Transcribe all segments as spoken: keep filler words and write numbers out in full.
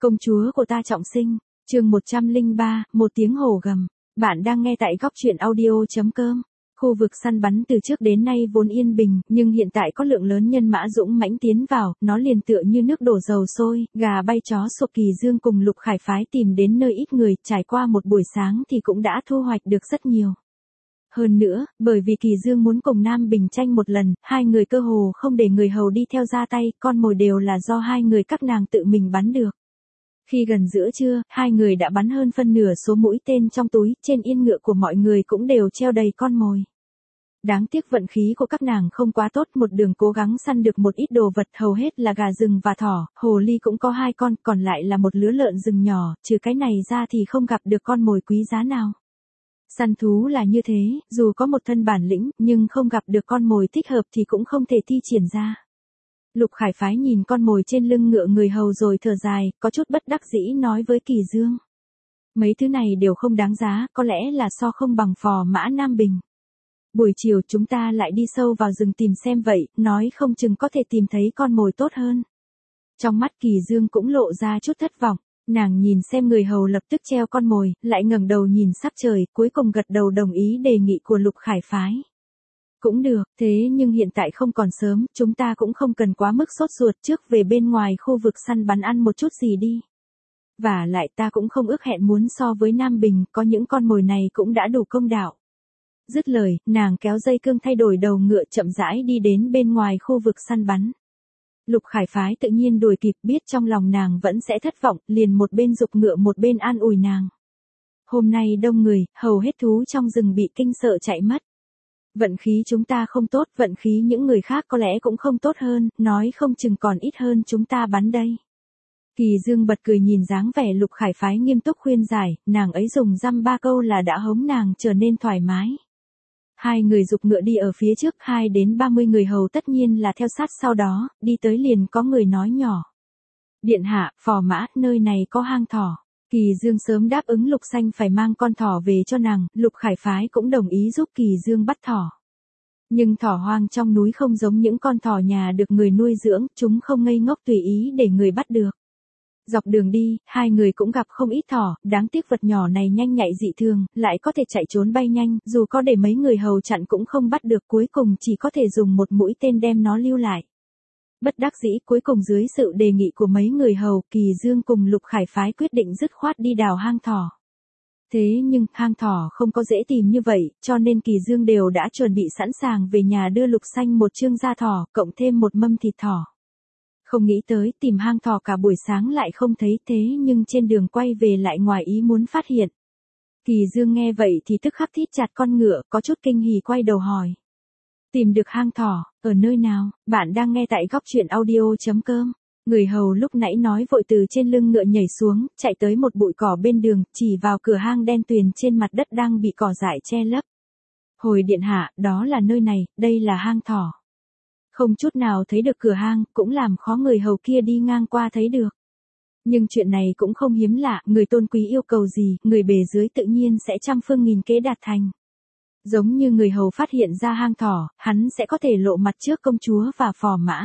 Công chúa của ta trọng sinh, chương một trăm lẻ ba, một tiếng hổ gầm. Bạn đang nghe tại góc truyện audio.com. Khu vực săn bắn từ trước đến nay vốn yên bình, nhưng hiện tại có lượng lớn nhân mã dũng mãnh tiến vào, nó liền tựa như nước đổ dầu sôi, gà bay chó sủa. Kỳ Dương cùng Lục Khải phái tìm đến nơi ít người, trải qua một buổi sáng thì cũng đã thu hoạch được rất nhiều. Hơn nữa, bởi vì Kỳ Dương muốn cùng Nam Bình tranh một lần, hai người cơ hồ không để người hầu đi theo ra tay, con mồi đều là do hai người các nàng tự mình bắn được. Khi gần giữa trưa, hai người đã bắn hơn phân nửa số mũi tên trong túi, trên yên ngựa của mọi người cũng đều treo đầy con mồi. Đáng tiếc vận khí của các nàng không quá tốt, một đường cố gắng săn được một ít đồ vật, hầu hết là gà rừng và thỏ, hồ ly cũng có hai con, còn lại là một lứa lợn rừng nhỏ, trừ cái này ra thì không gặp được con mồi quý giá nào. Săn thú là như thế, dù có một thân bản lĩnh, nhưng không gặp được con mồi thích hợp thì cũng không thể thi triển ra. Lục Khải phái nhìn con mồi trên lưng ngựa người hầu rồi thở dài, có chút bất đắc dĩ nói với Kỳ Dương. Mấy thứ này đều không đáng giá, có lẽ là so không bằng phò mã Nam Bình. Buổi chiều chúng ta lại đi sâu vào rừng tìm xem vậy, nói không chừng có thể tìm thấy con mồi tốt hơn. Trong mắt Kỳ Dương cũng lộ ra chút thất vọng, nàng nhìn xem người hầu lập tức treo con mồi, lại ngẩng đầu nhìn sắc trời, cuối cùng gật đầu đồng ý đề nghị của Lục Khải phái. Cũng được, thế nhưng hiện tại không còn sớm, chúng ta cũng không cần quá mức sốt ruột, trước về bên ngoài khu vực săn bắn ăn một chút gì đi. Và lại ta cũng không ước hẹn muốn so với Nam Bình, có những con mồi này cũng đã đủ công đạo. Dứt lời, nàng kéo dây cương thay đổi đầu ngựa chậm rãi đi đến bên ngoài khu vực săn bắn. Lục Khải phái tự nhiên đuổi kịp, biết trong lòng nàng vẫn sẽ thất vọng, liền một bên giục ngựa một bên an ủi nàng. Hôm nay đông người, hầu hết thú trong rừng bị kinh sợ chạy mất. Vận khí chúng ta không tốt, vận khí những người khác có lẽ cũng không tốt hơn, nói không chừng còn ít hơn chúng ta bắn đây. Kỳ Dương bật cười nhìn dáng vẻ Lục Khải phái nghiêm túc khuyên giải, nàng ấy dùng dăm ba câu là đã hống nàng trở nên thoải mái. Hai người giục ngựa đi ở phía trước, hai đến ba mươi người hầu tất nhiên là theo sát sau đó, đi tới liền có người nói nhỏ. Điện hạ, phò mã, nơi này có hang thỏ. Kỳ Dương sớm đáp ứng Lục Xanh phải mang con thỏ về cho nàng, Lục Khải phái cũng đồng ý giúp Kỳ Dương bắt thỏ. Nhưng thỏ hoang trong núi không giống những con thỏ nhà được người nuôi dưỡng, chúng không ngây ngốc tùy ý để người bắt được. Dọc đường đi, hai người cũng gặp không ít thỏ, đáng tiếc vật nhỏ này nhanh nhạy dị thường, lại có thể chạy trốn bay nhanh, dù có để mấy người hầu chặn cũng không bắt được, cuối cùng chỉ có thể dùng một mũi tên đem nó lưu lại. Bất đắc dĩ, cuối cùng dưới sự đề nghị của mấy người hầu, Kỳ Dương cùng Lục Khải phái quyết định dứt khoát đi đào hang thỏ. Thế nhưng, hang thỏ không có dễ tìm như vậy, cho nên Kỳ Dương đều đã chuẩn bị sẵn sàng về nhà đưa Lục Xanh một chương da thỏ, cộng thêm một mâm thịt thỏ. Không nghĩ tới tìm hang thỏ cả buổi sáng lại không thấy, thế nhưng trên đường quay về lại ngoài ý muốn phát hiện. Kỳ Dương nghe vậy thì tức khắc thít chặt con ngựa, có chút kinh hỉ quay đầu hỏi. Tìm được hang thỏ, ở nơi nào? Bạn đang nghe tại góc truyện audio.com. Người hầu lúc nãy nói vội từ trên lưng ngựa nhảy xuống, chạy tới một bụi cỏ bên đường, chỉ vào cửa hang đen tuyền trên mặt đất đang bị cỏ dại che lấp. Hồi điện hạ, đó là nơi này, đây là hang thỏ. Không chút nào thấy được cửa hang, cũng làm khó người hầu kia đi ngang qua thấy được. Nhưng chuyện này cũng không hiếm lạ, người tôn quý yêu cầu gì, người bề dưới tự nhiên sẽ trăm phương nghìn kế đạt thành. Giống như người hầu phát hiện ra hang thỏ, hắn sẽ có thể lộ mặt trước công chúa và phò mã.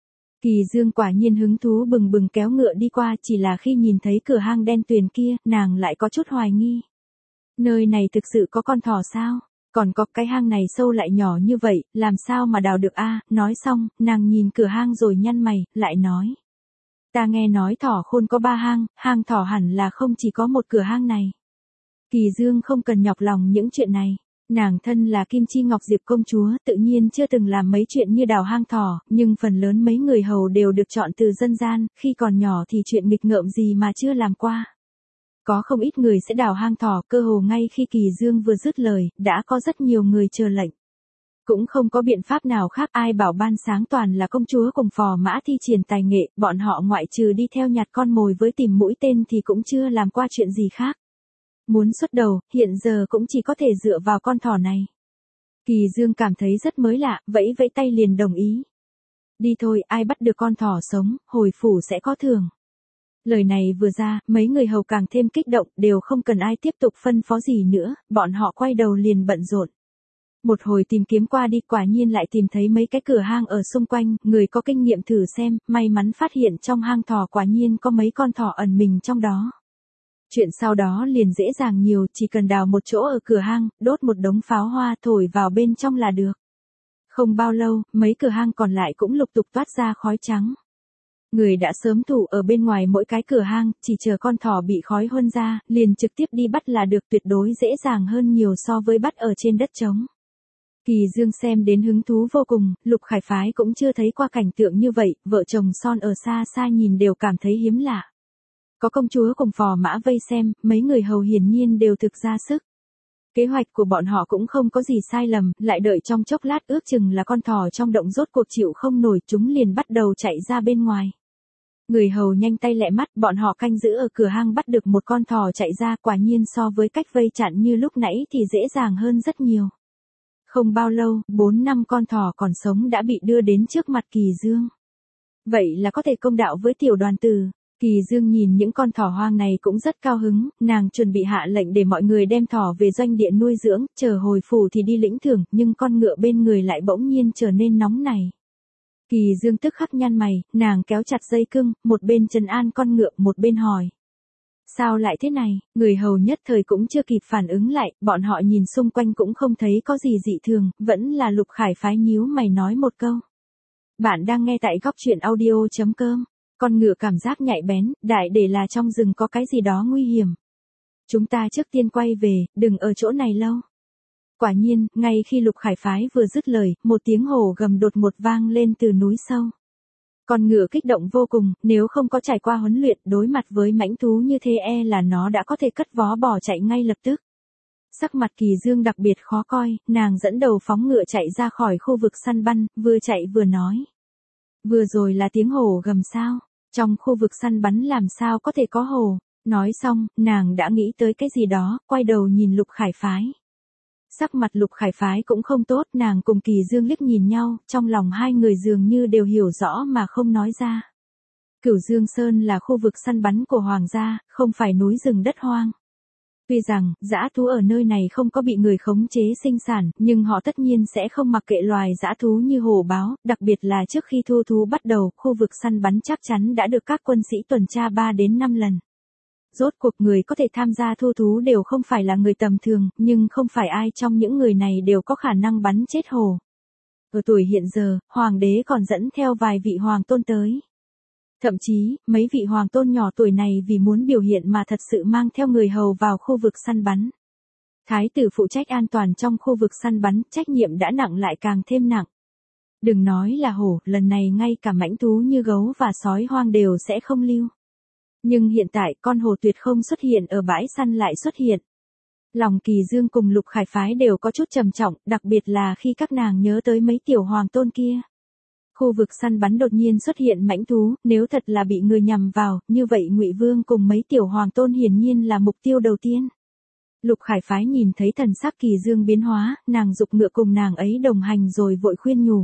Kỳ Dương quả nhiên hứng thú bừng bừng kéo ngựa đi qua, chỉ là khi nhìn thấy cửa hang đen tuyền kia, nàng lại có chút hoài nghi. Nơi này thực sự có con thỏ sao? Còn có cái hang này sâu lại nhỏ như vậy, làm sao mà đào được a? Nói xong, nàng nhìn cửa hang rồi nhăn mày, lại nói. Ta nghe nói thỏ khôn có ba hang, hang thỏ hẳn là không chỉ có một cửa hang này. Kỳ Dương không cần nhọc lòng những chuyện này. Nàng thân là Kim Chi Ngọc Diệp công chúa, tự nhiên chưa từng làm mấy chuyện như đào hang thỏ, nhưng phần lớn mấy người hầu đều được chọn từ dân gian, khi còn nhỏ thì chuyện nghịch ngợm gì mà chưa làm qua. Có không ít người sẽ đào hang thỏ, cơ hồ ngay khi Kỳ Dương vừa dứt lời, đã có rất nhiều người chờ lệnh. Cũng không có biện pháp nào khác, ai bảo ban sáng toàn là công chúa cùng phò mã thi triển tài nghệ, bọn họ ngoại trừ đi theo nhặt con mồi với tìm mũi tên thì cũng chưa làm qua chuyện gì khác. Muốn xuất đầu, hiện giờ cũng chỉ có thể dựa vào con thỏ này. Kỳ Dương cảm thấy rất mới lạ, vẫy vẫy tay liền đồng ý. Đi thôi, ai bắt được con thỏ sống, hồi phủ sẽ có thưởng. Lời này vừa ra, mấy người hầu càng thêm kích động, đều không cần ai tiếp tục phân phó gì nữa, bọn họ quay đầu liền bận rộn. Một hồi tìm kiếm qua đi quả nhiên lại tìm thấy mấy cái cửa hang ở xung quanh, người có kinh nghiệm thử xem, may mắn phát hiện trong hang thỏ quả nhiên có mấy con thỏ ẩn mình trong đó. Chuyện sau đó liền dễ dàng nhiều, chỉ cần đào một chỗ ở cửa hang, đốt một đống pháo hoa thổi vào bên trong là được. Không bao lâu, mấy cửa hang còn lại cũng lục tục toát ra khói trắng. Người đã sớm thủ ở bên ngoài mỗi cái cửa hang, chỉ chờ con thỏ bị khói huân ra, liền trực tiếp đi bắt là được, tuyệt đối dễ dàng hơn nhiều so với bắt ở trên đất trống. Kỳ Dương xem đến hứng thú vô cùng, Lục Khải Phái cũng chưa thấy qua cảnh tượng như vậy, vợ chồng son ở xa xa nhìn đều cảm thấy hiếm lạ. Có công chúa cùng phò mã vây xem, mấy người hầu hiển nhiên đều thực ra sức. Kế hoạch của bọn họ cũng không có gì sai lầm, lại đợi trong chốc lát ước chừng là con thỏ trong động rốt cuộc chịu không nổi, chúng liền bắt đầu chạy ra bên ngoài. Người hầu nhanh tay lẹ mắt, bọn họ canh giữ ở cửa hang bắt được một con thỏ chạy ra, quả nhiên so với cách vây chặn như lúc nãy thì dễ dàng hơn rất nhiều. Không bao lâu, bốn năm con thỏ còn sống đã bị đưa đến trước mặt Kỳ Dương. Vậy là có thể công đạo với tiểu đoàn tử. Kỳ Dương nhìn những con thỏ hoang này cũng rất cao hứng, nàng chuẩn bị hạ lệnh để mọi người đem thỏ về doanh địa nuôi dưỡng, chờ hồi phủ thì đi lĩnh thưởng, nhưng con ngựa bên người lại bỗng nhiên trở nên nóng này. Kỳ Dương tức khắc nhăn mày, nàng kéo chặt dây cương, một bên trấn an con ngựa, một bên hỏi. Sao lại thế này? Người hầu nhất thời cũng chưa kịp phản ứng lại, bọn họ nhìn xung quanh cũng không thấy có gì dị thường, vẫn là Lục Khải Phái nhíu mày nói một câu. Bạn đang nghe tại góc truyện audio chấm com. Con ngựa cảm giác nhạy bén, đại để là trong rừng có cái gì đó nguy hiểm. Chúng ta trước tiên quay về, đừng ở chỗ này lâu. Quả nhiên, ngay khi Lục Khải Phái vừa dứt lời, một tiếng hổ gầm đột ngột vang lên từ núi sâu. Con ngựa kích động vô cùng, nếu không có trải qua huấn luyện đối mặt với mãnh thú như thế e là nó đã có thể cất vó bỏ chạy ngay lập tức. Sắc mặt Kỳ Dương đặc biệt khó coi, nàng dẫn đầu phóng ngựa chạy ra khỏi khu vực săn bắn, vừa chạy vừa nói. Vừa rồi là tiếng hổ gầm sao? Trong khu vực săn bắn làm sao có thể có hổ? Nói xong, nàng đã nghĩ tới cái gì đó, quay đầu nhìn Lục Khải Phái. Sắc mặt Lục Khải Phái cũng không tốt, nàng cùng Kỳ Dương liếc nhìn nhau, trong lòng hai người dường như đều hiểu rõ mà không nói ra. Cửu Dương Sơn là khu vực săn bắn của hoàng gia, không phải núi rừng đất hoang. Tuy rằng, dã thú ở nơi này không có bị người khống chế sinh sản, nhưng họ tất nhiên sẽ không mặc kệ loài dã thú như hổ báo, đặc biệt là trước khi thu thú bắt đầu, khu vực săn bắn chắc chắn đã được các quân sĩ tuần tra ba đến năm lần. Rốt cuộc người có thể tham gia thu thú đều không phải là người tầm thường, nhưng không phải ai trong những người này đều có khả năng bắn chết hổ. Ở tuổi hiện giờ, hoàng đế còn dẫn theo vài vị hoàng tôn tới. Thậm chí, mấy vị hoàng tôn nhỏ tuổi này vì muốn biểu hiện mà thật sự mang theo người hầu vào khu vực săn bắn. Thái tử phụ trách an toàn trong khu vực săn bắn, trách nhiệm đã nặng lại càng thêm nặng. Đừng nói là hổ, lần này ngay cả mãnh thú như gấu và sói hoang đều sẽ không lưu. Nhưng hiện tại con hổ tuyệt không xuất hiện ở bãi săn lại xuất hiện. Lòng Kỳ Dương cùng Lục Khải Phái đều có chút trầm trọng, đặc biệt là khi các nàng nhớ tới mấy tiểu hoàng tôn kia. Khu vực săn bắn đột nhiên xuất hiện mãnh thú, nếu thật là bị người nhằm vào, như vậy Ngụy Vương cùng mấy tiểu hoàng tôn hiển nhiên là mục tiêu đầu tiên. Lục Khải Phái nhìn thấy thần sắc Kỳ Dương biến hóa, nàng giục ngựa cùng nàng ấy đồng hành rồi vội khuyên nhủ.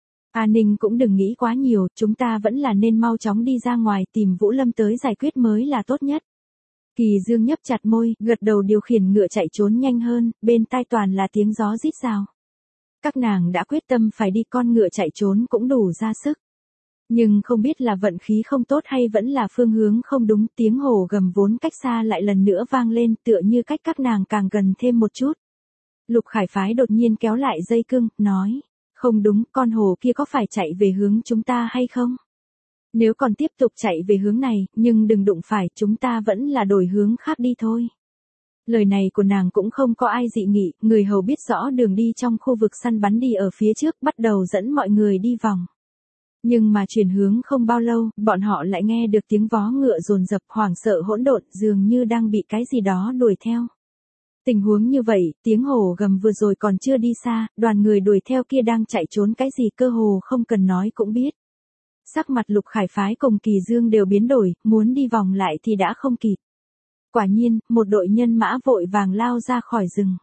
A Ninh cũng đừng nghĩ quá nhiều, chúng ta vẫn là nên mau chóng đi ra ngoài tìm Vũ Lâm tới giải quyết mới là tốt nhất. Kỳ Dương nhấp chặt môi, gật đầu điều khiển ngựa chạy trốn nhanh hơn, bên tai toàn là tiếng gió rít rào. Các nàng đã quyết tâm phải đi, con ngựa chạy trốn cũng đủ ra sức. Nhưng không biết là vận khí không tốt hay vẫn là phương hướng không đúng, tiếng hổ gầm vốn cách xa lại lần nữa vang lên, tựa như cách các nàng càng gần thêm một chút. Lục Khải Phái đột nhiên kéo lại dây cương, nói, không đúng, con hổ kia có phải chạy về hướng chúng ta hay không? Nếu còn tiếp tục chạy về hướng này, nhưng đừng đụng phải, chúng ta vẫn là đổi hướng khác đi thôi. Lời này của nàng cũng không có ai dị nghị, người hầu biết rõ đường đi trong khu vực săn bắn đi ở phía trước, bắt đầu dẫn mọi người đi vòng. Nhưng mà chuyển hướng không bao lâu, bọn họ lại nghe được tiếng vó ngựa dồn dập, hoảng sợ hỗn độn, dường như đang bị cái gì đó đuổi theo. Tình huống như vậy, tiếng hổ gầm vừa rồi còn chưa đi xa, đoàn người đuổi theo kia đang chạy trốn cái gì cơ hồ không cần nói cũng biết. Sắc mặt Lục Khải Phái cùng Kỳ Dương đều biến đổi, muốn đi vòng lại thì đã không kịp. Quả nhiên, một đội nhân mã vội vàng lao ra khỏi rừng.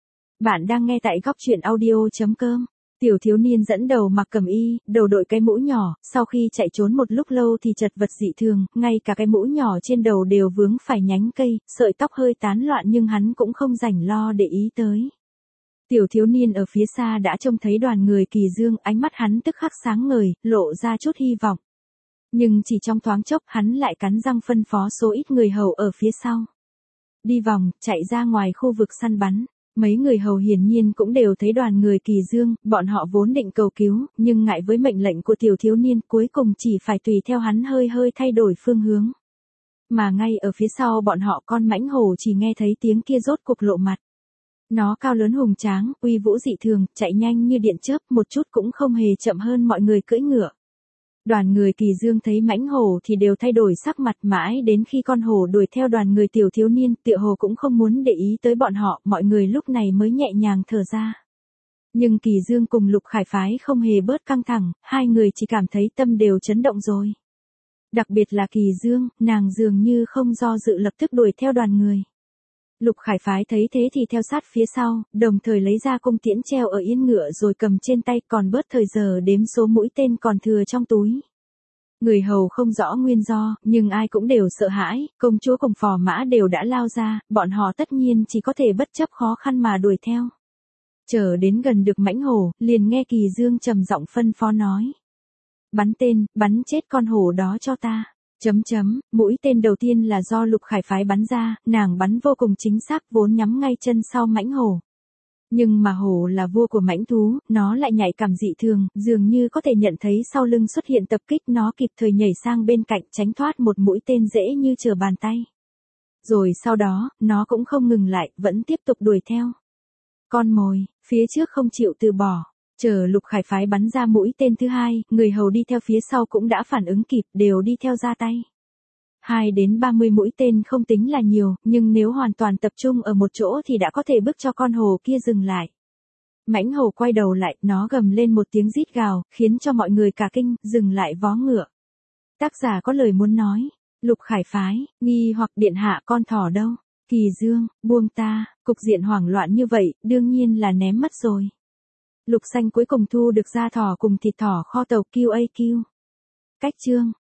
Bạn đang nghe tại góc truyện audio chấm com. Tiểu thiếu niên dẫn đầu mặc cẩm y, đầu đội cái mũ nhỏ, sau khi chạy trốn một lúc lâu thì chật vật dị thường, ngay cả cái mũ nhỏ trên đầu đều vướng phải nhánh cây, sợi tóc hơi tán loạn nhưng hắn cũng không rảnh lo để ý tới. Tiểu thiếu niên ở phía xa đã trông thấy đoàn người Kỳ Dương, ánh mắt hắn tức khắc sáng ngời, lộ ra chút hy vọng. Nhưng chỉ trong thoáng chốc hắn lại cắn răng phân phó số ít người hầu ở phía sau. Đi vòng, chạy ra ngoài khu vực săn bắn. Mấy người hầu hiển nhiên cũng đều thấy đoàn người Kỳ Dương, bọn họ vốn định cầu cứu, nhưng ngại với mệnh lệnh của tiểu thiếu niên cuối cùng chỉ phải tùy theo hắn hơi hơi thay đổi phương hướng. Mà ngay ở phía sau bọn họ con mãnh hổ chỉ nghe thấy tiếng kia rốt cuộc lộ mặt. Nó cao lớn hùng tráng, uy vũ dị thường, chạy nhanh như điện chớp, một chút cũng không hề chậm hơn mọi người cưỡi ngựa. Đoàn người Kỳ Dương thấy mãnh hổ thì đều thay đổi sắc mặt, mãi đến khi con hổ đuổi theo đoàn người tiểu thiếu niên, tựa hồ cũng không muốn để ý tới bọn họ, mọi người lúc này mới nhẹ nhàng thở ra. Nhưng Kỳ Dương cùng Lục Khải phái không hề bớt căng thẳng, hai người chỉ cảm thấy tâm đều chấn động rồi. Đặc biệt là Kỳ Dương, nàng dường như không do dự lập tức đuổi theo đoàn người. Lục Khải phái thấy thế thì theo sát phía sau, đồng thời lấy ra cung tiễn treo ở yên ngựa rồi cầm trên tay, còn bớt thời giờ đếm số mũi tên còn thừa trong túi. Người hầu không rõ nguyên do, nhưng ai cũng đều sợ hãi, công chúa cùng phò mã đều đã lao ra, bọn họ tất nhiên chỉ có thể bất chấp khó khăn mà đuổi theo. Chờ đến gần được mãnh hổ, liền nghe Kỳ Dương trầm giọng phân phó nói. Bắn tên, bắn chết con hổ đó cho ta. Chấm chấm, mũi tên đầu tiên là do Lục Khải phái bắn ra, nàng bắn vô cùng chính xác, vốn nhắm ngay chân sau mãnh hổ. Nhưng mà hổ là vua của mãnh thú, nó lại nhạy cảm dị thường, dường như có thể nhận thấy sau lưng xuất hiện tập kích, nó kịp thời nhảy sang bên cạnh tránh thoát một mũi tên dễ như trở bàn tay. Rồi sau đó, nó cũng không ngừng lại, vẫn tiếp tục đuổi theo. Con mồi, phía trước không chịu từ bỏ. Chờ Lục Khải phái bắn ra mũi tên thứ hai, người hầu đi theo phía sau cũng đã phản ứng kịp, đều đi theo ra tay. Hai đến ba mươi mũi tên không tính là nhiều, nhưng nếu hoàn toàn tập trung ở một chỗ thì đã có thể bức cho con hổ kia dừng lại. Mãnh hổ quay đầu lại, nó gầm lên một tiếng rít gào, khiến cho mọi người cả kinh, dừng lại vó ngựa. Tác giả có lời muốn nói. Lục Khải phái, nghi hoặc điện hạ con thỏ đâu? Kỳ Dương, buông ta, cục diện hoảng loạn như vậy, đương nhiên là ném mất rồi. Lục Xanh cuối cùng thu được da thỏ cùng thịt thỏ kho tàu quy a quy. Cách chương